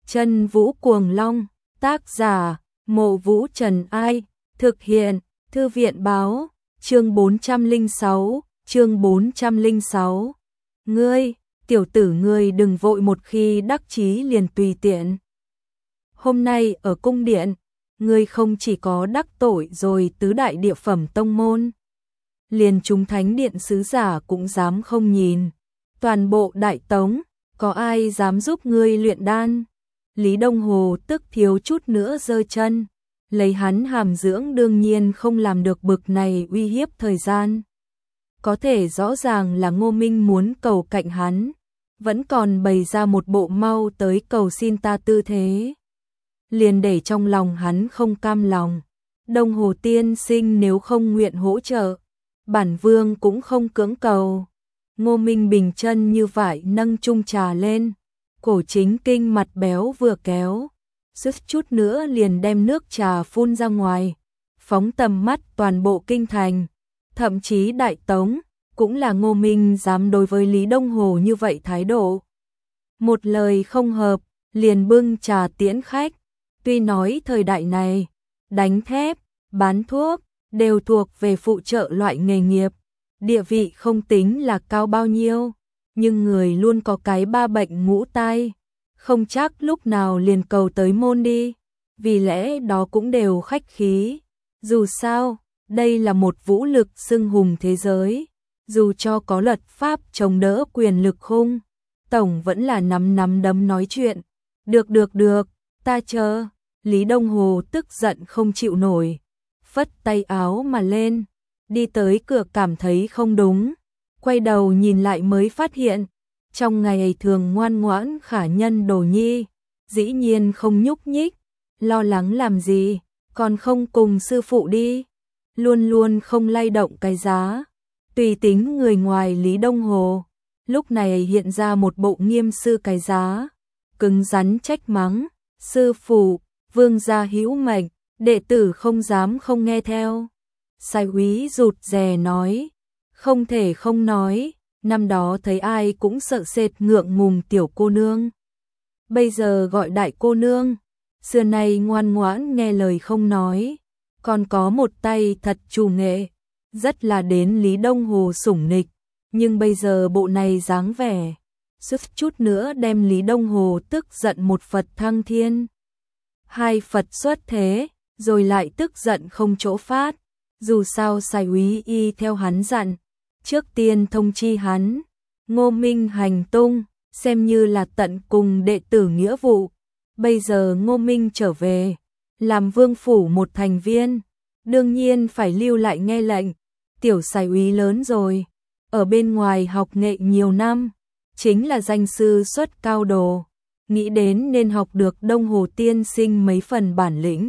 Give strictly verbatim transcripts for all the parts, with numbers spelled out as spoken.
Chân Vũ Cuồng Long, tác giả, Mộ Vũ Trần Ai, thực hiện, Thư viện báo, chương bốn trăm lẻ sáu, chương bốn trăm lẻ sáu. Ngươi, tiểu tử ngươi đừng vội một khi đắc chí liền tùy tiện. Hôm nay ở cung điện, ngươi không chỉ có đắc tội rồi tứ đại địa phẩm tông môn, liền chúng thánh điện sứ giả cũng dám không nhìn. Toàn bộ Đại Tống, có ai dám giúp ngươi luyện đan? Lý Đông Hồ tức thiếu chút nữa giơ chân, lấy hắn hàm dưỡng đương nhiên không làm được bực này uy hiếp thời gian. Có thể rõ ràng là Ngô Minh muốn cầu cạnh hắn, vẫn còn bày ra một bộ mau tới cầu xin ta tư thế. Liền để trong lòng hắn không cam lòng. Đông Hồ tiên sinh nếu không nguyện hỗ trợ, bản vương cũng không cưỡng cầu. Ngô Minh bình chân như vậy nâng chung trà lên, cổ chính kinh mặt béo vừa kéo, suýt chút nữa liền đem nước trà phun ra ngoài, phóng tầm mắt toàn bộ kinh thành, thậm chí Đại Tống, cũng là Ngô Minh dám đối với Lý Đông Hồ như vậy thái độ. Một lời không hợp, liền bưng trà tiễn khách. Tuy nói thời đại này, đánh thép, bán thuốc, đều thuộc về phụ trợ loại nghề nghiệp, địa vị không tính là cao bao nhiêu, nhưng người luôn có cái ba bệnh ngũ tai, không chắc lúc nào liền cầu tới môn đi, vì lẽ đó cũng đều khách khí. Dù sao, đây là một vũ lực xưng hùng thế giới, dù cho có luật pháp chống đỡ quyền lực hung, tổng vẫn là nắm nắm đấm nói chuyện. Được được được, ta chờ. Lý Đông Hồ tức giận không chịu nổi, phất tay áo mà lên, đi tới cửa cảm thấy không đúng, quay đầu nhìn lại mới phát hiện, trong ngày thường ngoan ngoãn khả nhân Đồ Nhi, dĩ nhiên không nhúc nhích, lo lắng làm gì, còn không cùng sư phụ đi, luôn luôn không lay động cái giá. Tùy tính người ngoài Lý Đông Hồ, lúc này hiện ra một bộ nghiêm sư cái giá, cứng rắn trách mắng, sư phụ, vương gia hữu mệnh, đệ tử không dám không nghe theo. Sai úy rụt rè nói, không thể không nói, năm đó thấy ai cũng sợ sệt ngượng ngùng tiểu cô nương. Bây giờ gọi đại cô nương, xưa nay ngoan ngoãn nghe lời không nói, còn có một tay thật chủ nghệ, rất là đến Lý Đông Hồ sủng nịch, nhưng bây giờ bộ này dáng vẻ, suýt chút nữa đem Lý Đông Hồ tức giận một Phật thăng thiên. Hai Phật xuất thế, rồi lại tức giận không chỗ phát, dù sao sai úy y theo hắn dặn, trước tiên thông chi hắn, Ngô Minh hành tung, xem như là tận cùng đệ tử nghĩa vụ. Bây giờ Ngô Minh trở về, làm vương phủ một thành viên, đương nhiên phải lưu lại nghe lệnh. Tiểu sai úy lớn rồi, ở bên ngoài học nghệ nhiều năm, chính là danh sư xuất cao đồ, nghĩ đến nên học được Đông Hồ tiên sinh mấy phần bản lĩnh.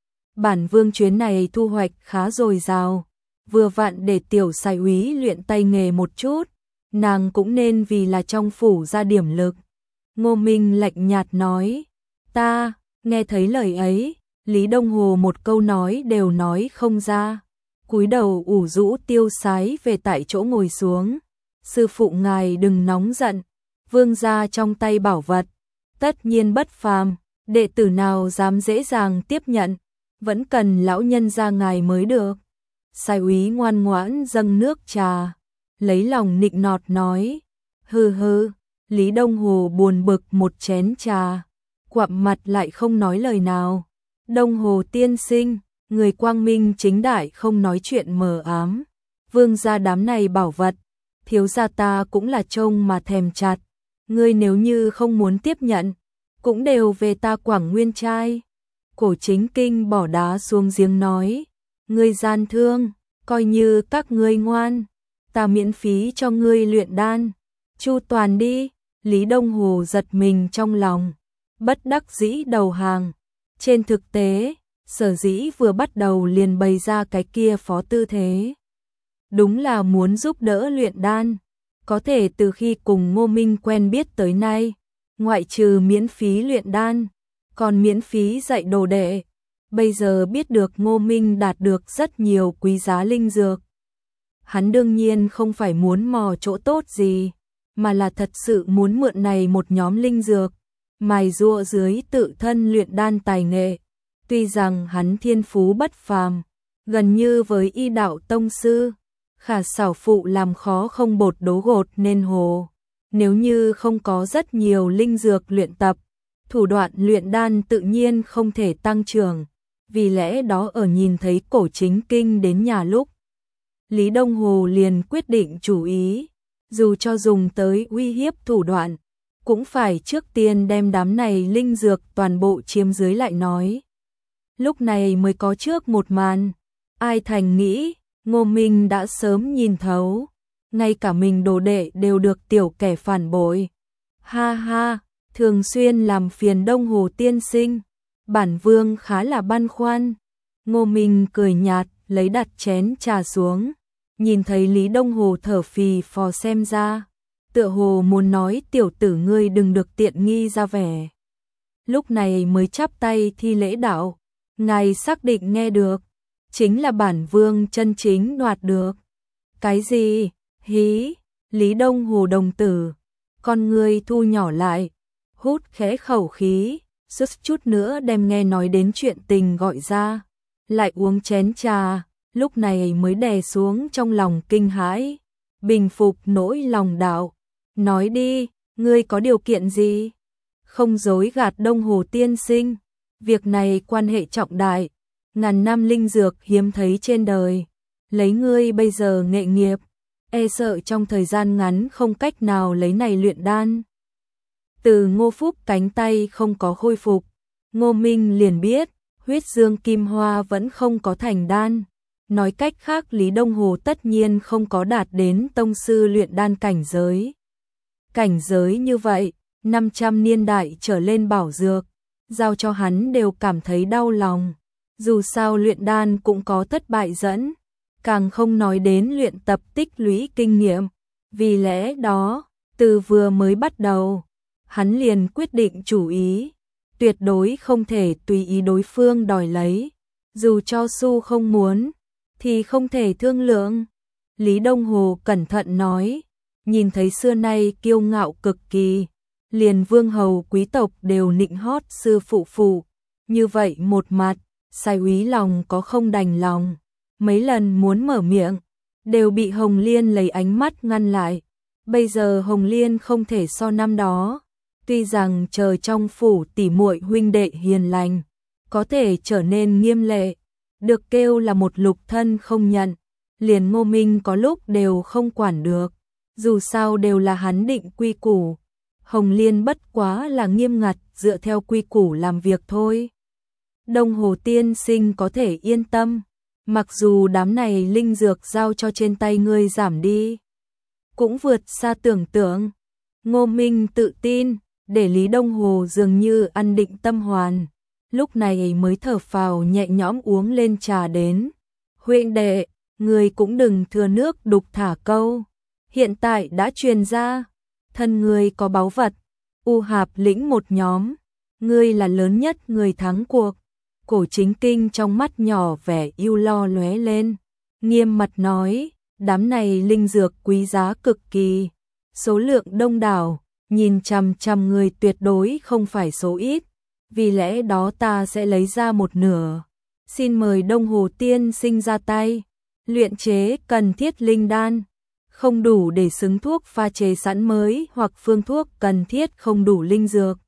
Bản vương chuyến này thu hoạch khá dồi dào, vừa vặn để tiểu sai úy luyện tay nghề một chút, nàng cũng nên vì là trong phủ ra điểm lực. Ngô Minh lạnh nhạt nói, ta, nghe thấy lời ấy, Lý Đông Hồ một câu nói đều nói không ra, cúi đầu ủ rũ tiêu sái về tại chỗ ngồi xuống. Sư phụ ngài đừng nóng giận, vương gia trong tay bảo vật, tất nhiên bất phàm, đệ tử nào dám dễ dàng tiếp nhận, vẫn cần lão nhân gia ngài mới được. Sai úy ngoan ngoãn dâng nước trà, lấy lòng nịnh nọt nói, hừ hừ. Lý Đông Hồ buồn bực một chén trà, quặm mặt lại không nói lời nào. Đông Hồ tiên sinh, người quang minh chính đại không nói chuyện mờ ám, vương gia đám này bảo vật, thiếu gia ta cũng là trông mà thèm chặt, ngươi nếu như không muốn tiếp nhận, cũng đều về ta Quảng Nguyên trai. Cổ chính kinh bỏ đá xuống giếng nói, ngươi gian thương, coi như các ngươi ngoan, ta miễn phí cho ngươi luyện đan, chu toàn đi. Lý Đông Hồ giật mình trong lòng, bất đắc dĩ đầu hàng. Trên thực tế, sở dĩ vừa bắt đầu liền bày ra cái kia phó tư thế, đúng là muốn giúp đỡ luyện đan. Có thể từ khi cùng Ngô Minh quen biết tới nay, ngoại trừ miễn phí luyện đan, còn miễn phí dạy đồ đệ. Bây giờ biết được Ngô Minh đạt được rất nhiều quý giá linh dược, hắn đương nhiên không phải muốn mò chỗ tốt gì, mà là thật sự muốn mượn này một nhóm linh dược, mài giũa dưới tự thân luyện đan tài nghệ. Tuy rằng hắn thiên phú bất phàm, gần như với y đạo tông sư, khả xảo phụ làm khó không bột đố gột nên hồ. Nếu như không có rất nhiều linh dược luyện tập, thủ đoạn luyện đan tự nhiên không thể tăng trưởng. Vì lẽ đó ở nhìn thấy Cổ Chính Kinh đến nhà lúc, Lý Đông Hồ liền quyết định chủ ý, dù cho dùng tới uy hiếp thủ đoạn, cũng phải trước tiên đem đám này linh dược toàn bộ chiếm dưới lại nói. Lúc này mới có trước một màn, ai thành nghĩ, Ngô Minh đã sớm nhìn thấu, ngay cả mình đồ đệ đều được tiểu kẻ phản bội. Ha ha, thường xuyên làm phiền Đông Hồ tiên sinh, bản vương khá là băn khoăn. Ngô Minh cười nhạt, lấy đặt chén trà xuống, nhìn thấy Lý Đông Hồ thở phì phò xem ra, tựa hồ muốn nói tiểu tử ngươi đừng được tiện nghi ra vẻ. Lúc này mới chắp tay thi lễ đạo, ngài xác định nghe được, chính là bản vương chân chính đoạt được. Cái gì? Hí, Lý Đông Hồ đồng tử, con ngươi thu nhỏ lại, hút khẽ khẩu khí, sức chút nữa đem nghe nói đến chuyện tình gọi ra, lại uống chén trà, lúc này mới đè xuống trong lòng kinh hãi, bình phục nỗi lòng đạo, nói đi, ngươi có điều kiện gì? Không dối gạt Đông Hồ tiên sinh, việc này quan hệ trọng đại, ngàn năm linh dược hiếm thấy trên đời, lấy ngươi bây giờ nghệ nghiệp, e sợ trong thời gian ngắn không cách nào lấy này luyện đan. Từ Ngô Phúc cánh tay không có khôi phục, Ngô Minh liền biết, huyết dương kim hoa vẫn không có thành đan. Nói cách khác Lý Đông Hồ tất nhiên không có đạt đến tông sư luyện đan cảnh giới. Cảnh giới như vậy, năm trăm niên đại trở lên bảo dược, giao cho hắn đều cảm thấy đau lòng. Dù sao luyện đan cũng có thất bại dẫn, càng không nói đến luyện tập tích lũy kinh nghiệm. Vì lẽ đó, từ vừa mới bắt đầu, hắn liền quyết định chủ ý, tuyệt đối không thể tùy ý đối phương đòi lấy, dù cho su không muốn, thì không thể thương lượng. Lý Đông Hồ cẩn thận nói, nhìn thấy xưa nay kiêu ngạo cực kỳ, liền vương hầu quý tộc đều nịnh hót sư phụ phụ, như vậy một mặt, sai úy lòng có không đành lòng, mấy lần muốn mở miệng, đều bị Hồng Liên lấy ánh mắt ngăn lại. Bây giờ Hồng Liên không thể so năm đó, tuy rằng chờ trong phủ tỉ muội huynh đệ hiền lành, có thể trở nên nghiêm lệ, được kêu là một lục thân không nhận, liền Ngô Minh có lúc đều không quản được, dù sao đều là hắn định quy củ. Hồng Liên bất quá là nghiêm ngặt dựa theo quy củ làm việc thôi. Đông Hồ tiên sinh có thể yên tâm, mặc dù đám này linh dược giao cho trên tay ngươi giảm đi, cũng vượt xa tưởng tượng. Ngô Minh tự tin, để Lý Đông Hồ dường như ăn định tâm hoàn, lúc này mới thở phào nhẹ nhõm uống lên trà đến. Huynh đệ, ngươi cũng đừng thừa nước đục thả câu, hiện tại đã truyền ra, thân ngươi có báu vật, U Hạp lĩnh một nhóm, ngươi là lớn nhất người thắng cuộc. Cổ Chính Kinh trong mắt nhỏ vẻ yêu lo lóe lên, nghiêm mặt nói, đám này linh dược quý giá cực kỳ, số lượng đông đảo, nhìn chằm chằm người tuyệt đối không phải số ít, vì lẽ đó ta sẽ lấy ra một nửa. Xin mời Đông Hồ tiên sinh ra tay, luyện chế cần thiết linh đan, không đủ để xứng thuốc pha chế sẵn mới hoặc phương thuốc cần thiết không đủ linh dược.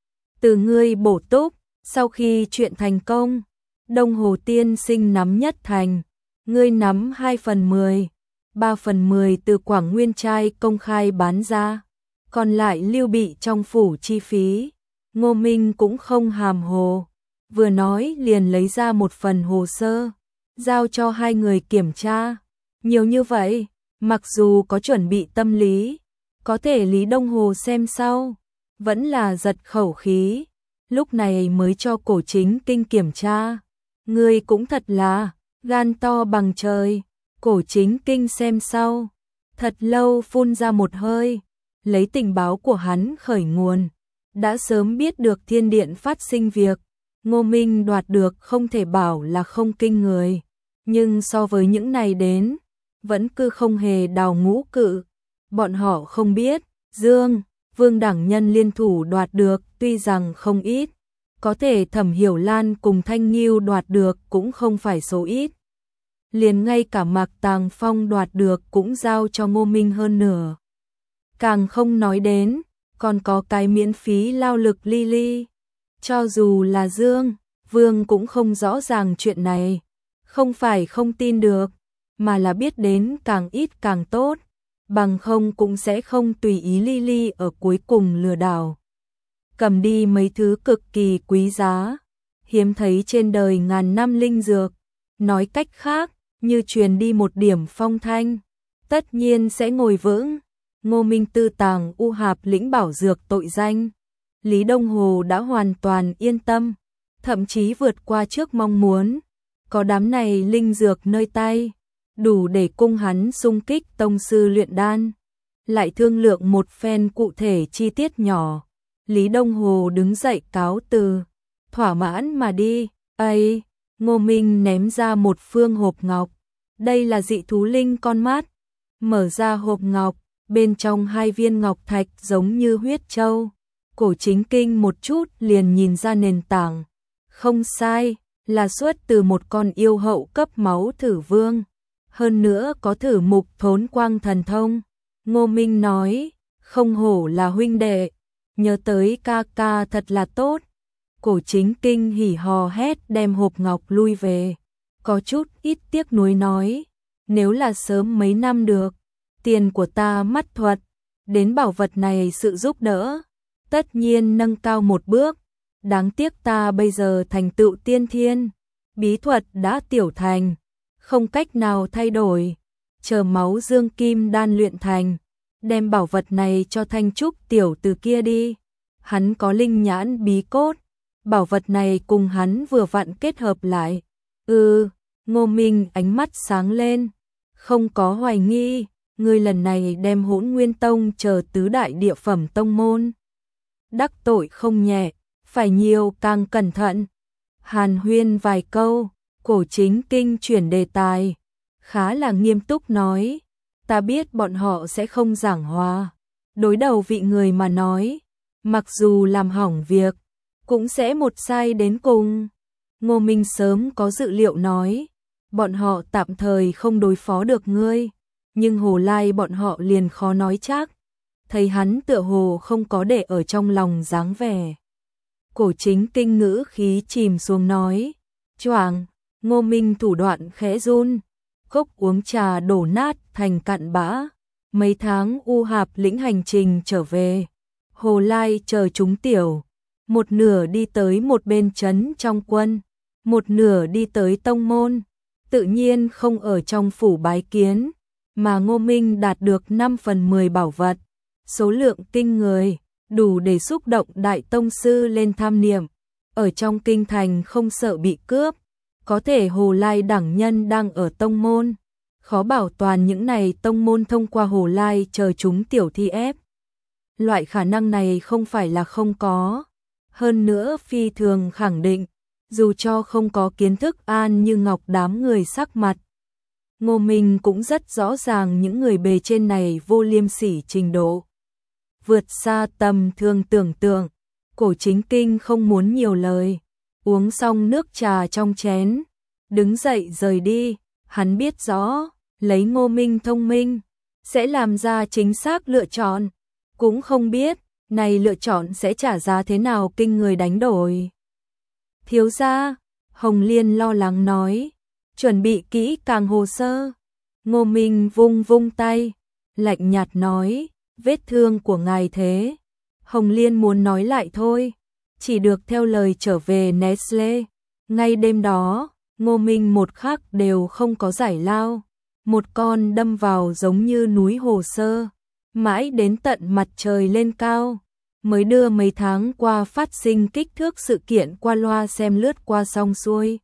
Từ ngươi bổ túc, sau khi chuyện thành công, Đông Hồ tiên sinh nắm nhất thành, ngươi nắm hai phần mười, ba phần mười từ Quảng Nguyên trai công khai bán ra, còn lại lưu bị trong phủ chi phí. Ngô Minh cũng không hàm hồ, vừa nói liền lấy ra một phần hồ sơ, giao cho hai người kiểm tra. Nhiều như vậy, mặc dù có chuẩn bị tâm lý, có thể Lý Đông Hồ xem sau, vẫn là giật khẩu khí, lúc này mới cho Cổ Chính Kinh kiểm tra. Ngươi cũng thật là gan to bằng trời. Cổ Chính Kinh xem sau, thật lâu phun ra một hơi, lấy tình báo của hắn khởi nguồn, đã sớm biết được thiên điện phát sinh việc, Ngô Minh đoạt được không thể bảo là không kinh người, nhưng so với những này đến, vẫn cứ không hề đào ngũ cự. Bọn họ không biết, Dương, Vương đẳng nhân liên thủ đoạt được tuy rằng không ít, có thể Thẩm Hiểu Lan cùng Thanh Nghiêu đoạt được cũng không phải số ít. Liền ngay cả Mạc Tàng Phong đoạt được cũng giao cho Ngô Minh hơn nửa. Càng không nói đến, còn có cái miễn phí lao lực Lily. Cho dù là Dương, Vương cũng không rõ ràng chuyện này. Không phải không tin được, mà là biết đến càng ít càng tốt. Bằng không cũng sẽ không tùy ý Lily ở cuối cùng lừa đảo. Cầm đi mấy thứ cực kỳ quý giá, hiếm thấy trên đời ngàn năm linh dược. Nói cách khác, như truyền đi một điểm phong thanh, tất nhiên sẽ ngồi vững. Ngô Minh tư tàng u hạp lĩnh bảo dược tội danh. Lý Đông Hồ đã hoàn toàn yên tâm, thậm chí vượt qua trước mong muốn. Có đám này linh dược nơi tay, đủ để cung hắn xung kích tông sư luyện đan. Lại thương lượng một phen cụ thể chi tiết nhỏ. Lý Đông Hồ đứng dậy cáo từ, thỏa mãn mà đi. Ấy, Ngô Minh ném ra một phương hộp ngọc. Đây là dị thú linh con mát. Mở ra hộp ngọc, bên trong hai viên ngọc thạch giống như huyết châu. Cổ Chính Kinh một chút liền nhìn ra nền tảng. Không sai, là xuất từ một con yêu hậu cấp máu thử vương. Hơn nữa có thử mục thốn quang thần thông. Ngô Minh nói, không hổ là huynh đệ, nhớ tới ca ca thật là tốt. Cổ Chính Kinh hỉ hò hét đem hộp ngọc lui về. Có chút ít tiếc nuối nói, nếu là sớm mấy năm được, tiền của ta mắt thuật, đến bảo vật này sự giúp đỡ, tất nhiên nâng cao một bước. Đáng tiếc ta bây giờ thành tựu tiên thiên, bí thuật đã tiểu thành, không cách nào thay đổi. Chờ máu dương kim đan luyện thành, đem bảo vật này cho Thanh Trúc tiểu từ kia đi. Hắn có linh nhãn bí cốt, bảo vật này cùng hắn vừa vặn kết hợp lại. Ừ, Ngô Minh ánh mắt sáng lên, không có hoài nghi, ngươi lần này đem Hỗn Nguyên Tông chờ tứ đại địa phẩm tông môn. Đắc tội không nhẹ, phải nhiều càng cẩn thận. Hàn huyên vài câu, Cổ Chính Kinh chuyển đề tài, khá là nghiêm túc nói, ta biết bọn họ sẽ không giảng hòa. Đối đầu vị người mà nói, mặc dù làm hỏng việc, cũng sẽ một sai đến cùng. Ngô Minh sớm có dự liệu nói, bọn họ tạm thời không đối phó được ngươi, nhưng Hồ Lai bọn họ liền khó nói chắc. Thấy hắn tựa hồ không có để ở trong lòng dáng vẻ. Cổ Chính Kinh ngữ khí chìm xuống nói, choàng. Ngô Minh thủ đoạn khẽ run, cốc uống trà đổ nát thành cặn bã. Mấy tháng u hạp lĩnh hành trình trở về, Hồ Lai chờ chúng tiểu, một nửa đi tới một bên trấn trong quân, một nửa đi tới tông môn, tự nhiên không ở trong phủ bái kiến, mà Ngô Minh đạt được năm phần mười bảo vật, số lượng kinh người, đủ để xúc động đại tông sư lên tham niệm, ở trong kinh thành không sợ bị cướp. Có thể Hồ Lai đẳng nhân đang ở tông môn, khó bảo toàn những này tông môn thông qua Hồ Lai chờ chúng tiểu thi ép. Loại khả năng này không phải là không có, hơn nữa phi thường khẳng định, dù cho không có kiến thức an như ngọc đám người sắc mặt. Ngô Minh cũng rất rõ ràng những người bề trên này vô liêm sỉ trình độ, vượt xa tầm thường tưởng tượng. Cổ Chính Kinh không muốn nhiều lời, uống xong nước trà trong chén, đứng dậy rời đi. Hắn biết rõ, lấy Ngô Minh thông minh, sẽ làm ra chính xác lựa chọn, cũng không biết, này lựa chọn sẽ trả giá thế nào kinh người đánh đổi. Thiếu gia, Hồng Liên lo lắng nói, chuẩn bị kỹ càng hồ sơ. Ngô Minh vung vung tay, lạnh nhạt nói, vết thương của ngài thế. Hồng Liên muốn nói lại thôi, chỉ được theo lời trở về Nestle. Ngay đêm đó, Ngô Minh một khắc đều không có giải lao, một con đâm vào giống như núi hồ sơ, mãi đến tận mặt trời lên cao, mới đưa mấy tháng qua phát sinh kích thước sự kiện qua loa xem lướt qua xong xuôi.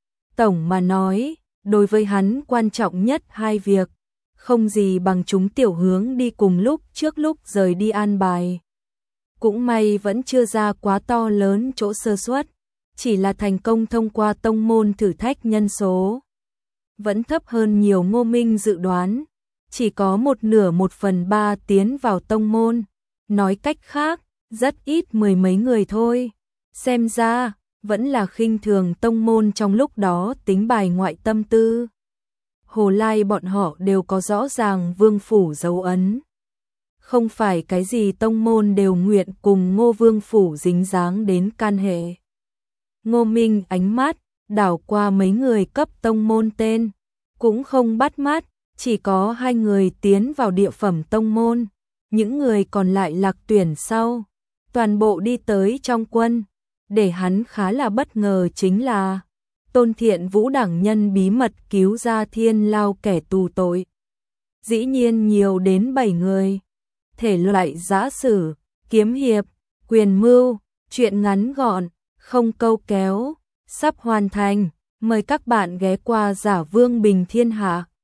Tổng mà nói, đối với hắn quan trọng nhất hai việc, không gì bằng chúng tiểu hướng đi cùng lúc trước lúc rời đi an bài. Cũng may vẫn chưa ra quá to lớn chỗ sơ suất, chỉ là thành công thông qua tông môn thử thách nhân số. Vẫn thấp hơn nhiều Ngô Minh dự đoán, chỉ có một nửa một phần ba tiến vào tông môn, Nói cách khác, rất ít mười mấy người thôi. Xem ra, vẫn là khinh thường tông môn trong lúc đó tính bài ngoại tâm tư. Hồ Lai bọn họ đều có rõ ràng vương phủ dấu ấn. Không phải cái gì tông môn đều nguyện cùng Ngô vương phủ dính dáng đến can hệ. Ngô Minh ánh mắt đảo qua mấy người cấp tông môn tên, cũng không bắt mắt, chỉ có hai người tiến vào địa phẩm tông môn, những người còn lại lạc tuyển sau, toàn bộ đi tới trong quân. Để hắn khá là bất ngờ chính là Tôn Thiện Vũ đẳng nhân bí mật cứu ra Thiên Lao kẻ tù tội. Dĩ nhiên nhiều đến bảy người. Thể loại giã sử, kiếm hiệp, quyền mưu, truyện ngắn gọn, không câu kéo, sắp hoàn thành. Mời các bạn ghé qua Giả Vương Bình Thiên Hạ.